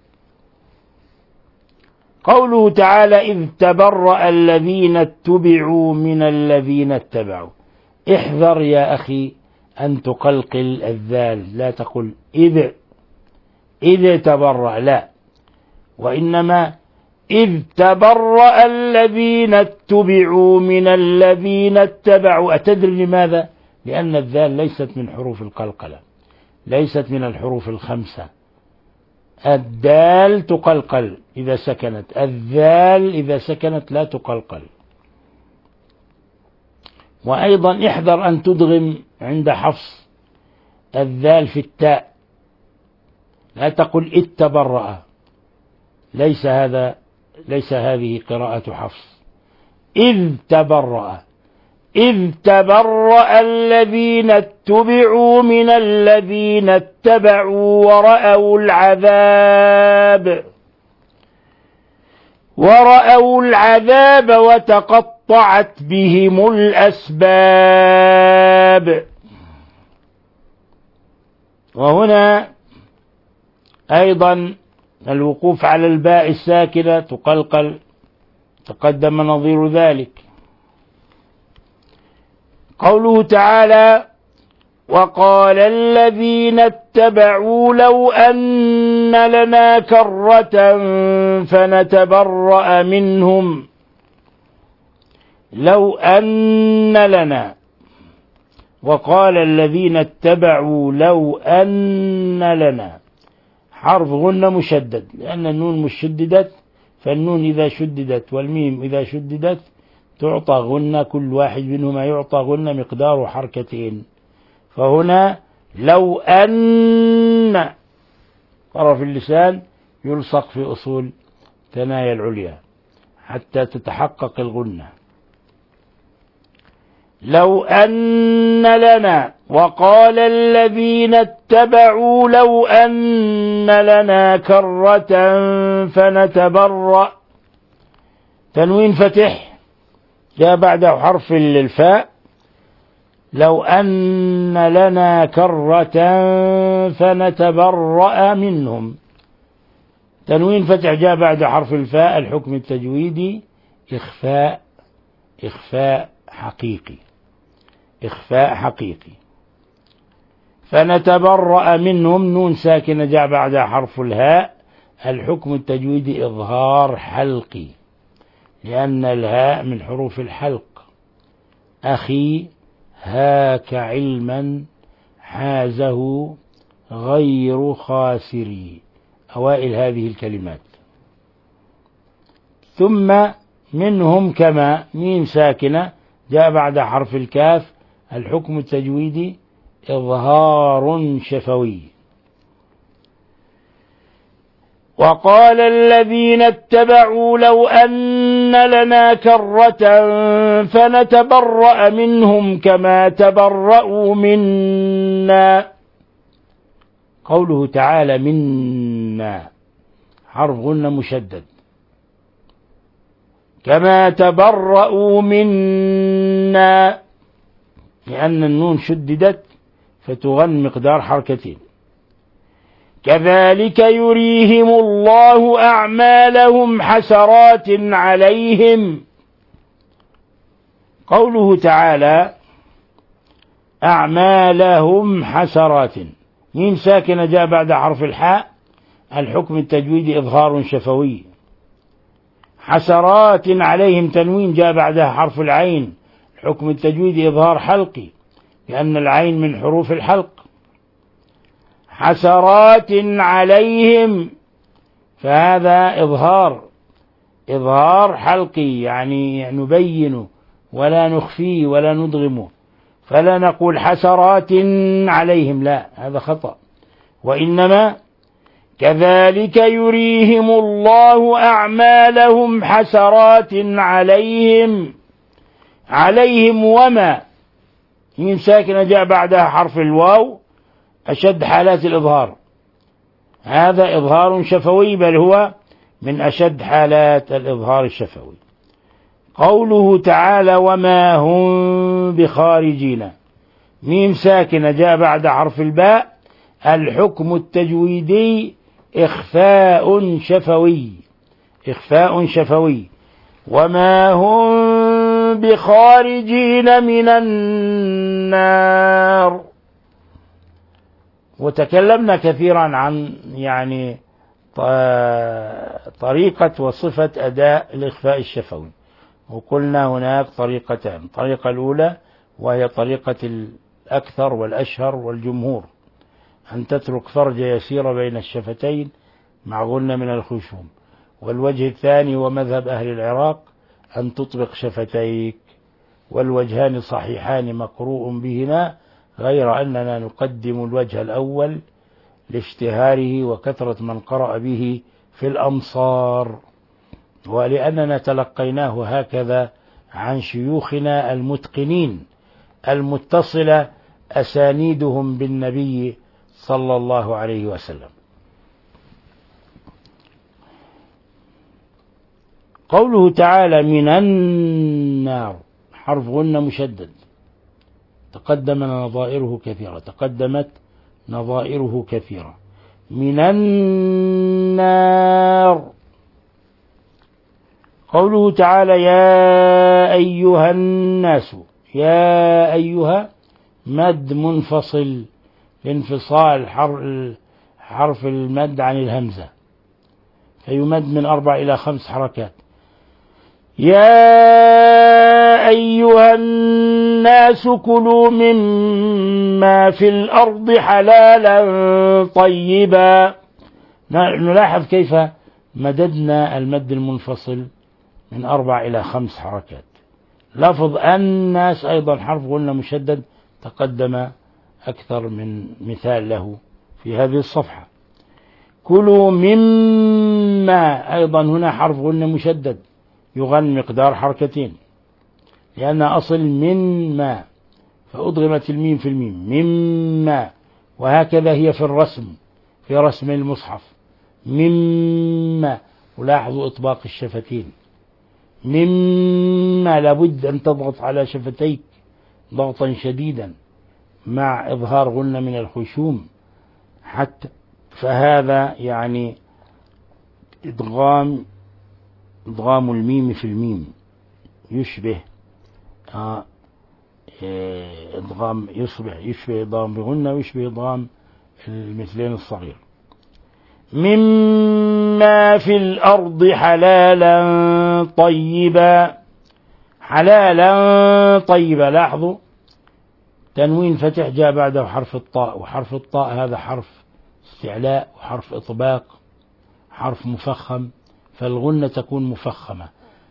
قوله تعالى إذ تبرأ الذين اتبعوا من الذين اتبعوا. احذر يا أخي أن تقلقل الذال، لا تقل إذ إذ تبرأ، لا، وإنما إذ تبرأ الذين اتبعوا من الذين اتبعوا. أتدري لماذا؟ لأن الذال ليست من حروف القلقلة، ليست من الحروف الخمسة. الدال تقلقل إذا سكنت، الذال إذا سكنت لا تقلقل. وأيضا احذر أن تدغم عند حفص الذال في التاء، لا تقل إذ تبرأ، ليس هذا ليس هذه قراءة حفص. إذ تبرأ، إذ تبرأ الذين اتبعوا من الذين اتبعوا ورأوا العذاب ورأوا العذاب وتقطعت بهم الأسباب. وهنا أيضا الوقوف على الباء الساكنة تقلقل، تقدم نظير ذلك. قوله تعالى وقال الذين اتبعوا لو أن لنا كرة فنتبرأ منهم. لو أن لنا. وقال الذين اتبعوا لو أن لنا، حرف غنة مشدد، لأن النون مش شددت، فالنون إذا شددت والميم إذا شددت تعطى غنة، كل واحد منهما يعطى غنة مقدار حركتين. فهنا لو أن طرف اللسان يلصق في أصول ثنايا العليا حتى تتحقق الغنة. لو أن لنا. وقال الذين اتبعوا لو أن لنا كرة فنتبرأ. تنوين فتح جاء بعده حرف الفاء. لو أن لنا كرة فنتبرأ منهم. تنوين فتح جاء بعد حرف الفاء، الحكم التجويدي إخفاء إخفاء حقيقي إخفاء حقيقي. فنتبرأ منهم، نون ساكنة جاء بعدها حرف الهاء، الحكم التجويدي إظهار حلقي، لأن الهاء من حروف الحلق. أخي هاك علما حازه غير خاسري، أوائل هذه الكلمات. ثم منهم كما، ميم ساكنة جاء بعد حرف الكاف، الحكم التجويدي إظهار شفوي. وقال الذين اتبعوا لو أن لنا كرة فنتبرأ منهم كما تبرأوا منا. قوله تعالى منا حرف غنة مشدد، كما تبرأوا منا لأن النون شددت فتغن مقدار حركتين. كذلك يريهم الله أعمالهم حسرات عليهم. قوله تعالى أعمالهم حسرات، ميم ساكنة جاء بعد حرف الحاء، الحكم التجويدي إظهار شفوي. حسرات عليهم تنوين جاء بعدها حرف العين، الحكم التجويدي إظهار حلقي لأن العين من حروف الحلق. حسرات عليهم فهذا إظهار إظهار حلقي، يعني نبين ولا نخفي ولا نضغم، فلا نقول حسرات عليهم، لا هذا خطأ، وإنما كذلك يريهم الله أعمالهم حسرات عليهم. عليهم وما ميم ساكنة جاء بعدها حرف الواو أشد حالات الإظهار، هذا إظهار شفوي بل هو من أشد حالات الإظهار الشفوي. قوله تعالى وما هم بخارجين، ميم ساكنة جاء بعد حرف الباء، الحكم التجويدي إخفاء شفوي إخفاء شفوي. وما هم بخارجين من النار. وتكلمنا كثيرا عن يعني طريقة وصفة أداء الإخفاء الشفوي، وقلنا هناك طريقتان، الطريقة الأولى وهي طريقة الأكثر والأشهر والجمهور، أن تترك فرج يسير بين الشفتين مع غنة من الخشوم، والوجه الثاني ومذهب أهل العراق أن تطبق شفتيك، والوجهان صحيحان مقروء بهما، غير أننا نقدم الوجه الأول لاشتهاره وكثرة من قرأ به في الأمصار، ولأننا تلقيناه هكذا عن شيوخنا المتقنين المتصلة أسانيدهم بالنبي صلى الله عليه وسلم. قوله تعالى من النار حرف غنة مشدد، تقدم نظائره كثيرة تقدمت نظائره كثيرة. من النار. قوله تعالى يا أيها الناس، يا أيها مد منفصل لانفصال حرف المد عن الهمزة، فيمد من أربع إلى خمس حركات. يا أيها الناس كلوا مما في الأرض حلالا طيبا. نلاحظ كيف مددنا المد المنفصل من أربع إلى خمس حركات. لفظ الناس أيضا حرف غنة مشدد، تقدم أكثر من مثال له في هذه الصفحة. كلوا مما أيضا هنا حرف غنة مشدد يغن مقدار حركتين، لأن أصل من ما فأضغمت الميم في الميم مما، وهكذا هي في الرسم في رسم المصحف مما، ولاحظوا إطباق الشفتين مما، لابد أن تضغط على شفتيك ضغطا شديدا مع إظهار غنة من الخشوم حتى، فهذا يعني إدغام إدغام الميم في الميم يشبه آه إدغام يصبح يشبه إدغام بغنة ويشبه إدغام المثلين الصغير. مما في الأرض حلالا طيبا، حلالا طيبا، لاحظوا تنوين فتح جاء بعده حرف الطاء، وحرف الطاء هذا حرف استعلاء وحرف إطباق حرف مفخم، فالغنة تكون مفخمة.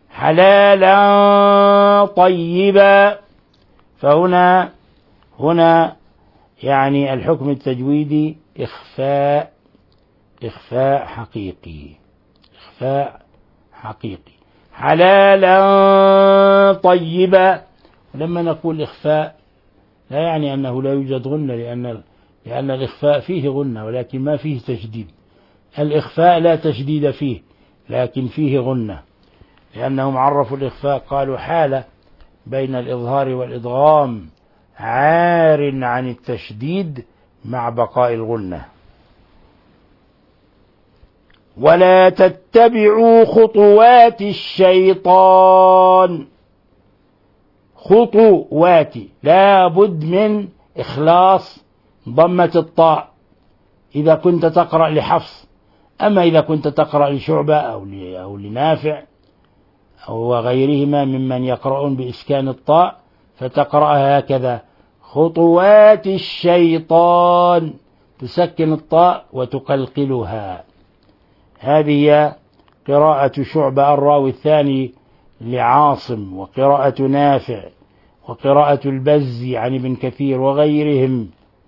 حلالا طيبا، فهنا هنا يعني الحكم التجويدي إخفاء إخفاء حقيقي، إخفاء حقيقي. حلالا طيبا، لما نقول إخفاء لا يعني أنه لا يوجد غنة، لأن لأن الإخفاء فيه غنة ولكن ما فيه تشديد. الإخفاء لا تشديد فيه لكن فيه غنة، لأنهم عرفوا الإخفاء قالوا حالة بين الإظهار والإدغام عار عن التشديد مع بقاء الغنة. ولا تتبعوا خطوات الشيطان، خطوات لا بد من إخلاص ضمة الطاء إذا كنت تقرأ لحفص، أما إذا كنت تقرأ لشعبة أو أو لنافع أو غيرهما ممن يقرؤون بإسكان الطاء فتقرأها هكذا: خطوات الشيطان، تسكن الطاء وتقلقلها. هذه قراءة شعبة الراوي الثاني لعاصم، وقراءة نافع، وقراءة البزي عن ابن كثير وغيرهم.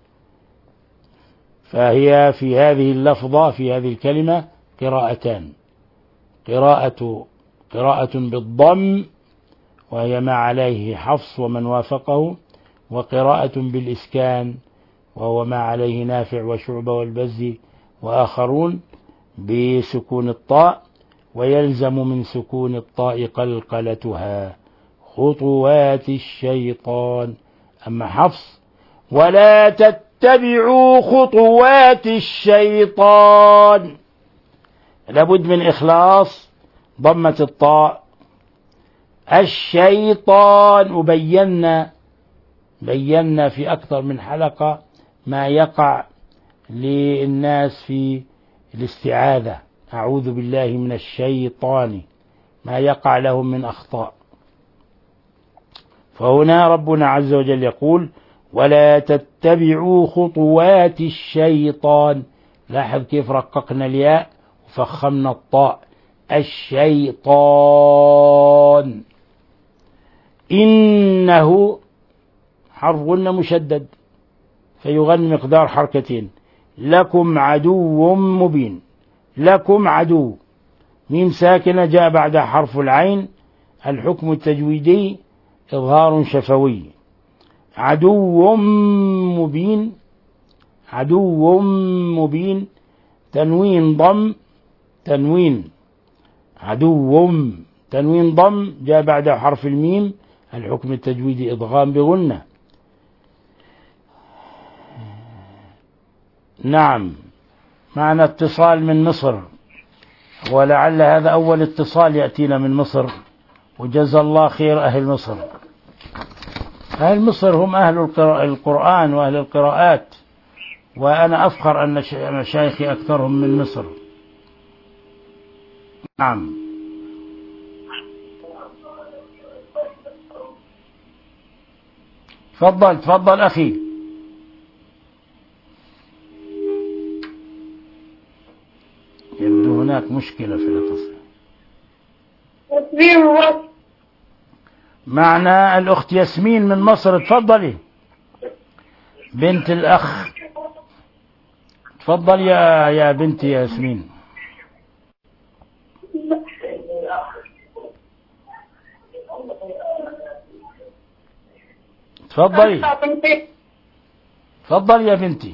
فهي في هذه اللفظة في هذه الكلمة قراءتان: قراءة قراءة بالضم وهي ما عليه حفص ومن وافقه، وقراءة بالإسكان وهو ما عليه نافع وشعبة والبزي وآخرون بسكون الطاء، ويلزم من سكون الطاء قلقلتها: خطوات الشيطان. أما حفص: ولا تتبعوا خطوات الشيطان، لابد من إخلاص ضمة الطاء. الشيطان، وبينا بينا في أكثر من حلقة ما يقع للناس في الاستعاذة: أعوذ بالله من الشيطان، ما يقع لهم من أخطاء. فهنا ربنا عز وجل يقول: ولا تتبعوا خطوات الشيطان. لاحظ كيف رققنا الياء وفخمنا الطاء: الشيطان. إنه حرف غنة مشدد فيغن مقدار حركتين: لكم عدو مبين. لكم عدو، ميم ساكنة جاء بعدها حرف العين، الحكم التجويدي إظهار شفوي. عدو مبين، عدو مبين، تنوين ضم، تنوين عدو، تنوين ضم جاء بعدها حرف الميم، الحكم التجويدي إضغام بغنة. نعم، معنا اتصال من مصر، ولعل هذا أول اتصال يأتينا من مصر، وجزا الله خير أهل مصر. أهل مصر هم أهل القرآن وأهل القراءات، وأنا أفخر أن مشايخي أكثرهم من مصر. نعم. تفضل تفضل أخي. يبدو هناك مشكلة في الاتصال. معنا الأخت ياسمين من مصر، تفضلي بنت الأخ. تفضل يا يا بنتي ياسمين. تفضلي تفضل يا بنتي.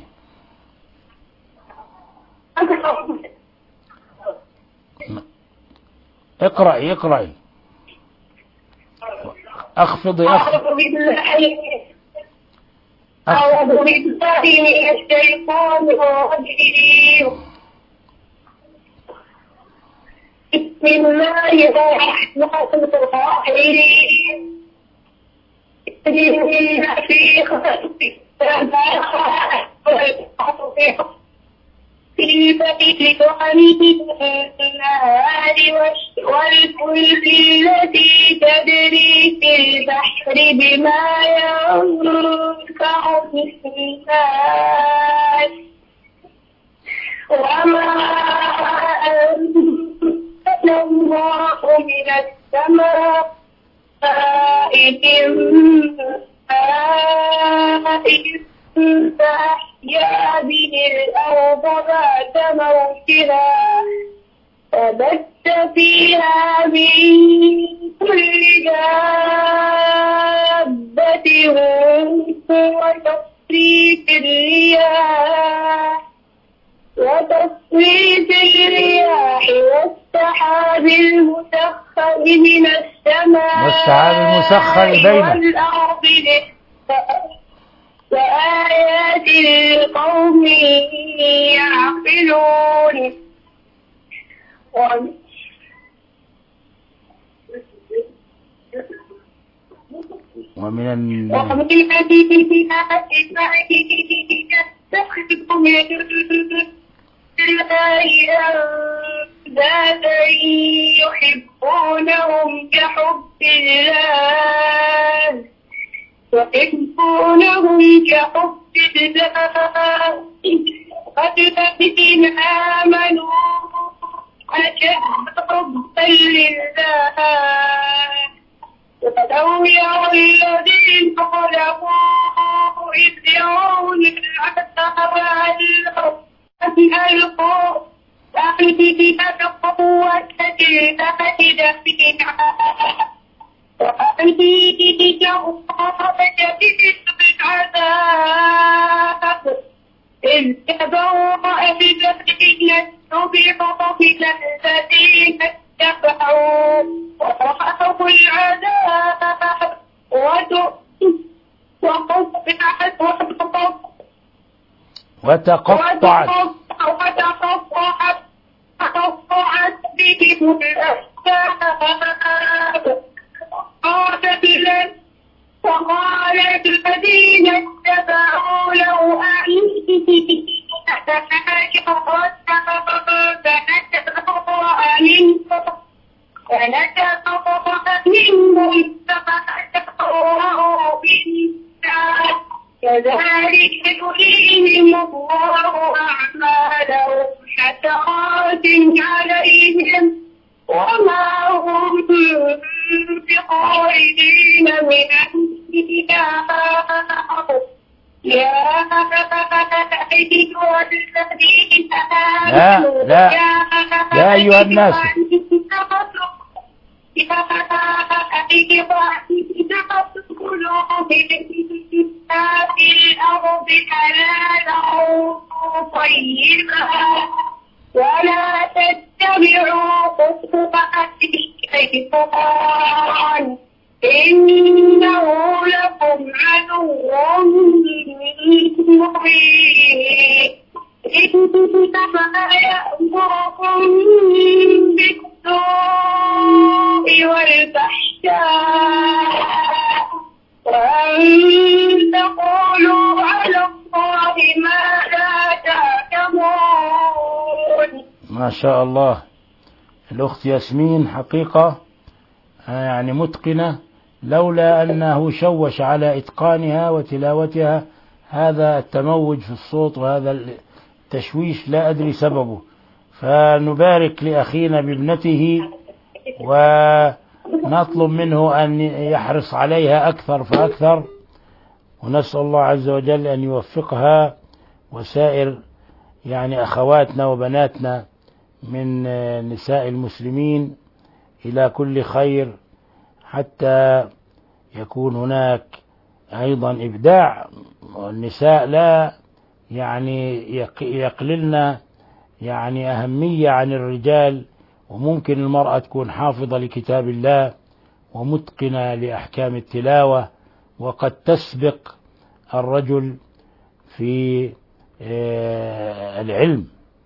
اقرأي اقرأي. اخفضي اخفضي. أعوذ بالله من الشيطان الرجيم. بسم الله الرحمن الرحيم. إن في خلق السماوات والأرض في بيت النهار والفلك التي تجري في البحر بما ينفع الناس وما أنزل الله من السماء من ماء فأحيا أحيا به الأرض بعد موتها وبث فيها من كل دابة وتصريف الرياح وتصريف الرياح والسحاب المسخر من السماء والسحاب المسخر بينه والأرض وآيات لقوم يعقلون ومن الناس ومن الناس يتخذ من الله أندادا يحبونهم كحب الله يحبونهم كحب الله والذين آمنوا أشد حبا لله ولو يرى الذين ظلموا إذ يرون العذاب أن ألقوا أن القوة لله جميعا وأن الله شديد العذاب إذ تبرأ الذين اتبعوا من الذين اتبعوا ورأوا العذاب وقطعت وتقطعت وتقطعت وتقطعت بهم الأسباب وقال الذين اتبعوا لو أن فنتبرأ منهم فتبرأوا منا كذلك يريهم الله أعمالهم حسرات عليهم وما هم بخارجين من النار يا أيها الذين آمنوا لا يا أيها الناس يا أيها في الأرض حلالا طيبا ولا تتبعوا خطوات الشيطان إنه لكم عدو مبين إنما يأمركم بالسوء والفحشاء وأن تقولوا على الله ما لا تعلمون. ما شاء الله. الأخت ياسمين حقيقة يعني متقنة، لولا أنه شوش على إتقانها وتلاوتها هذا التموج في الصوت وهذا التشويش لا أدري سببه، فنبارك لأخينا بابنته ونطلب منه أن يحرص عليها أكثر فأكثر، ونسأل الله عز وجل أن يوفقها وسائر يعني أخواتنا وبناتنا من نساء المسلمين إلى كل خير، حتى يكون هناك أيضا إبداع. والنساء لا يعني يقللن يعني أهمية عن الرجال، وممكن المرأة تكون حافظة لكتاب الله ومتقنة لأحكام التلاوة وقد تسبق الرجل في العلم.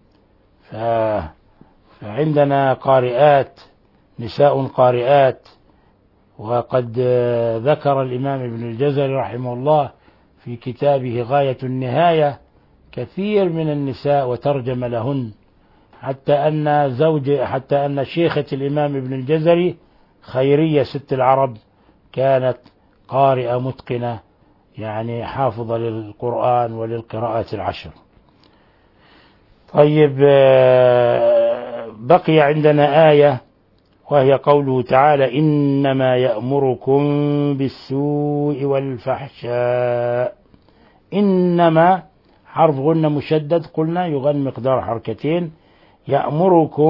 فعندنا قارئات نساء قارئات، وقد ذكر الإمام ابن الجزري رحمه الله في كتابه غاية النهاية كثير من النساء وترجم لهن، حتى أن زوج حتى أن شيخة الإمام ابن الجزري خيرية ست العرب كانت قارئة متقنة يعني حافظة للقرآن وللقراءات العشر. طيب، بقي عندنا آية وهي قوله تعالى: إنما يأمركم بالسوء والفحشاء. إنما حرف غنة مشدد قلنا يغن مقدار حركتين. يأمركم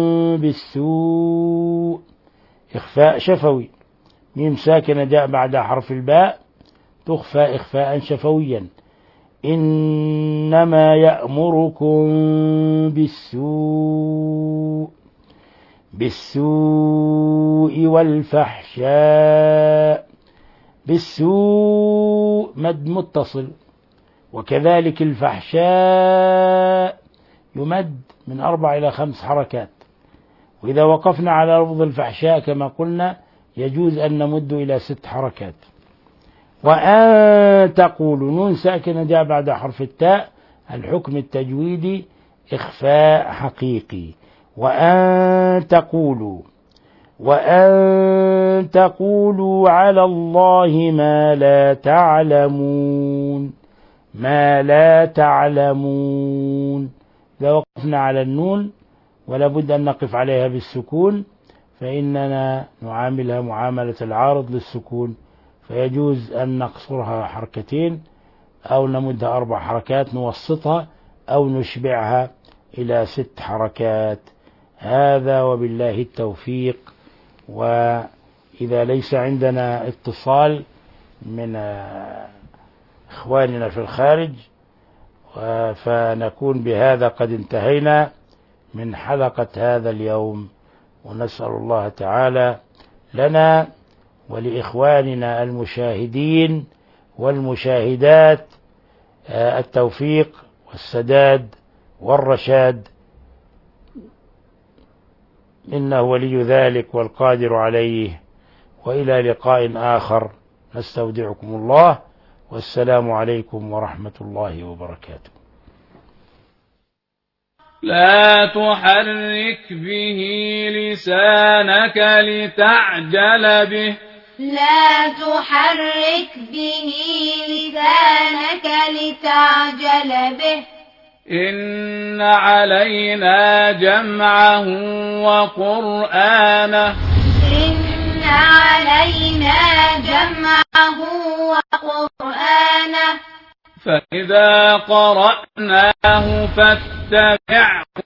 بالسوء إخفاء شفوي، ميم ساكنة جاء بعد حرف الباء تخفى إخفاء شفويا. إنما يأمركم بالسوء بالسوء والفحشاء. بالسوء مد متصل، وكذلك الفحشاء يمد من أربع إلى خمس حركات. وإذا وقفنا على لفظ الفحشاء كما قلنا يجوز أن نمد إلى ست حركات. وأن تقولوا نون ساكنة جاء بعد حرف التاء، الحكم التجويدي إخفاء حقيقي. وأن تقولوا وأن تقولوا على الله ما لا تعلمون ما لا تعلمون. إذا وقفنا على النون ولا بد أن نقف عليها بالسكون، فإننا نعاملها معاملة العارض للسكون، فيجوز أن نقصرها حركتين أو نمدها أربع حركات نوسطها أو نشبعها إلى ست حركات. هذا وبالله التوفيق. وإذا ليس عندنا اتصال من إخواننا في الخارج فنكون بهذا قد انتهينا من حلقة هذا اليوم، ونسأل الله تعالى لنا ولإخواننا المشاهدين والمشاهدات التوفيق والسداد والرشاد، إنه ولي ذلك والقادر عليه. وإلى لقاء آخر، نستودعكم الله، والسلام عليكم ورحمة الله وبركاته. لا تحرك به لسانك لتعجل به لا تحرك به لسانك لتعجل به إن علينا جمعه وقرآنه إن علينا جمعه وقرآنه فإذا قرأناه فاتبع